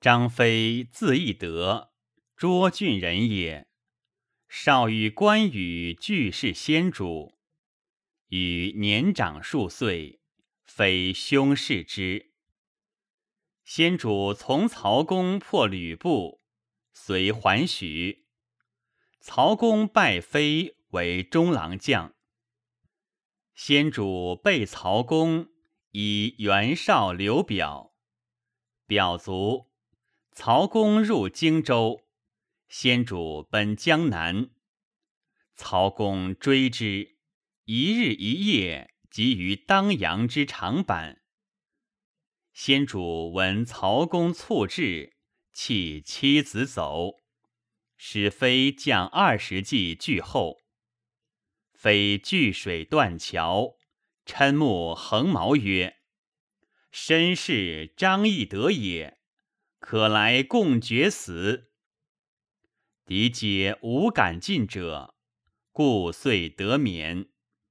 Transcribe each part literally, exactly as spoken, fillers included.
张飞字翼德，涿郡人也。少与关羽俱是先主，与年长数岁，非兄事之。先主从曹公破吕布，遂还许。曹公拜飞为中郎将。先主备曹公，以袁绍留表。表卒，曹公入荆州，先主奔江南。曹公追之，一日一夜及于当阳之长坂。先主闻曹公猝至，弃妻子走，使飞将二十骑拒后。飞据水断桥，嗔目横矛曰：“身是张翼德也，可来共决死。”敌皆无敢进者，故遂得免。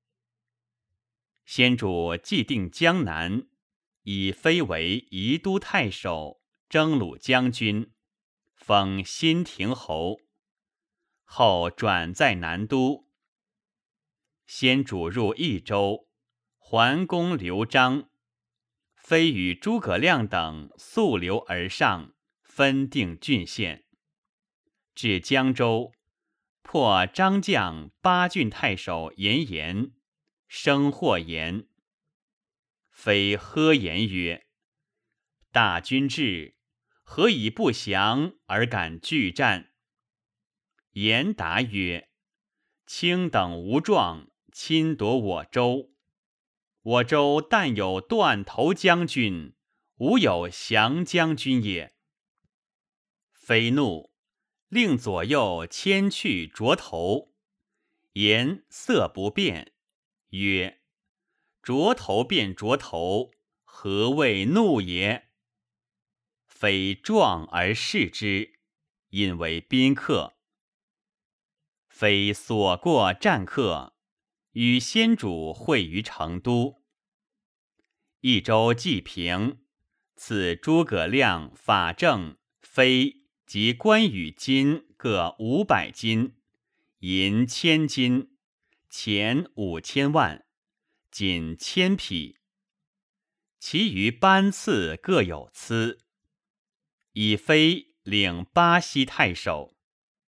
先主既定江南，以飞为宜都太守、征虏将军，封新亭侯。后转在南都。先主入益州，桓公刘璋，飞与诸葛亮等溯流而上，分定郡县。至江州，破张将八郡太守严颜，生获言。飞呵言曰：“大军至，何以不降而敢拒战？”严答曰：“卿等无状，侵夺我州。我州但有断头将军，无有降将军也。”飞怒，令左右牵去斫头。言色不变，曰：“斫头便斫头，何谓怒也？”飞壮而视之，引为宾客。飞所过战客，与先主会于成都。益州既平，赐诸葛亮、法正、飞及关羽金各五百金，银千金，钱五千万，锦千匹。其余班次各有疵。以飞领巴西太守。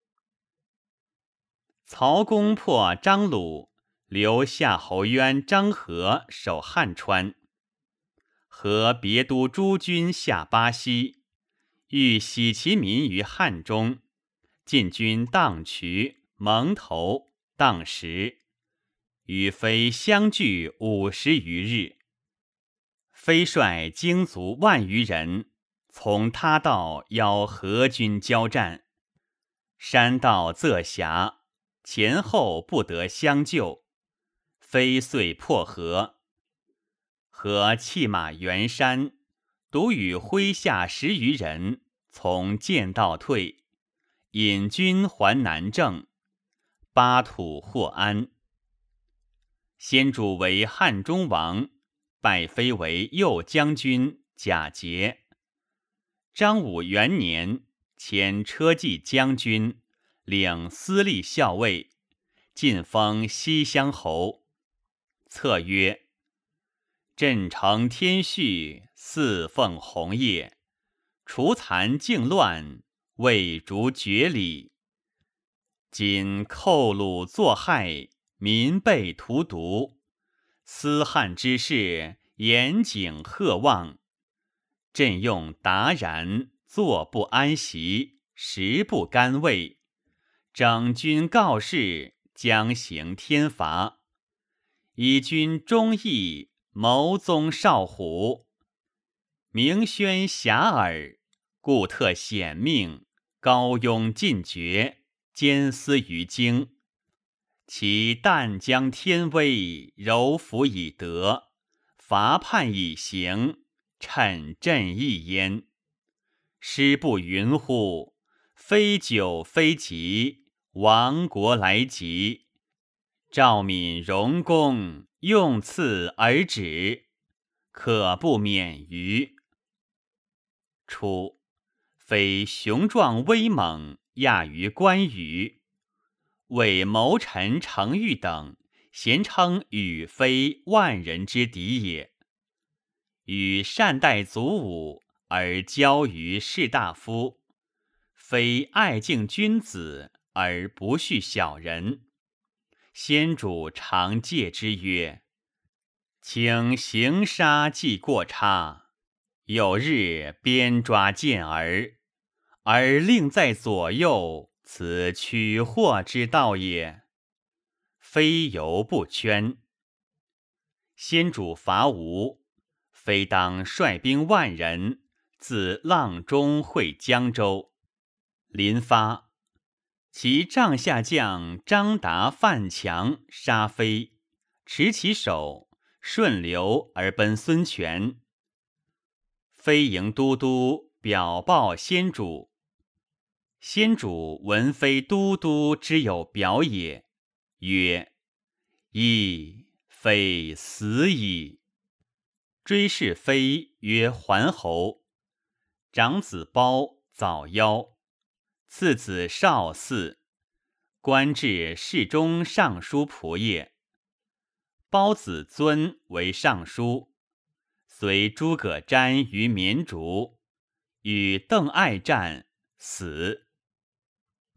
曹公破张鲁，留夏侯渊、张合守汉川。和别都诸军下巴西，欲徙其民于汉中，进军荡渠、蒙头、荡石，与飞相距五十余日。飞率精卒万余人，从他道邀何军交战。山道仄狭，前后不得相救，飞遂破河。和弃马援山，独与麾下十余人从剑道退，引军还南郑，巴土获安。先主为汉中王，拜飞为右将军、假节。张武元年，迁车骑将军，领司隶校尉，晋封西乡侯。策曰：“朕承天序，祀奉红叶，除残靖乱，未逐绝礼。今寇虏作害，民被荼毒，思汉之事，严谨贺望。朕用达然，坐不安席，食不甘味，整军告示，将行天罚。以君忠义，谋宗少虎，明宣遐迩，故特显命，高拥进爵，兼司于京。其淡将天威，柔服以德，罚判以刑，趁朕意焉。师不云乎？非久非急，亡国来急。赵闵荣公，用赐而止，可不免于。”初， 非雄壮威猛，亚于关羽。为谋臣程昱等，咸称羽非万人之敌也。与善待祖武，而骄于士大夫，非爱敬君子，而不恤小人。先主常戒之曰：请行杀既过差，有日鞭抓见儿，而令在左右，此取祸之道也。非犹不圈。先主伐吴，非当率兵万人，自阆中会江州。临发，其帐下将张达、范强杀非，持其首，顺流而奔孙权。非迎都督，表报先主。先主闻非都督之有表也，曰：亦非死矣。追谥非曰桓侯。长子褒早夭，次子少嗣，官至侍中尚书仆射。褒子尊为尚书，随诸葛瞻于绵竹，与邓艾战，死。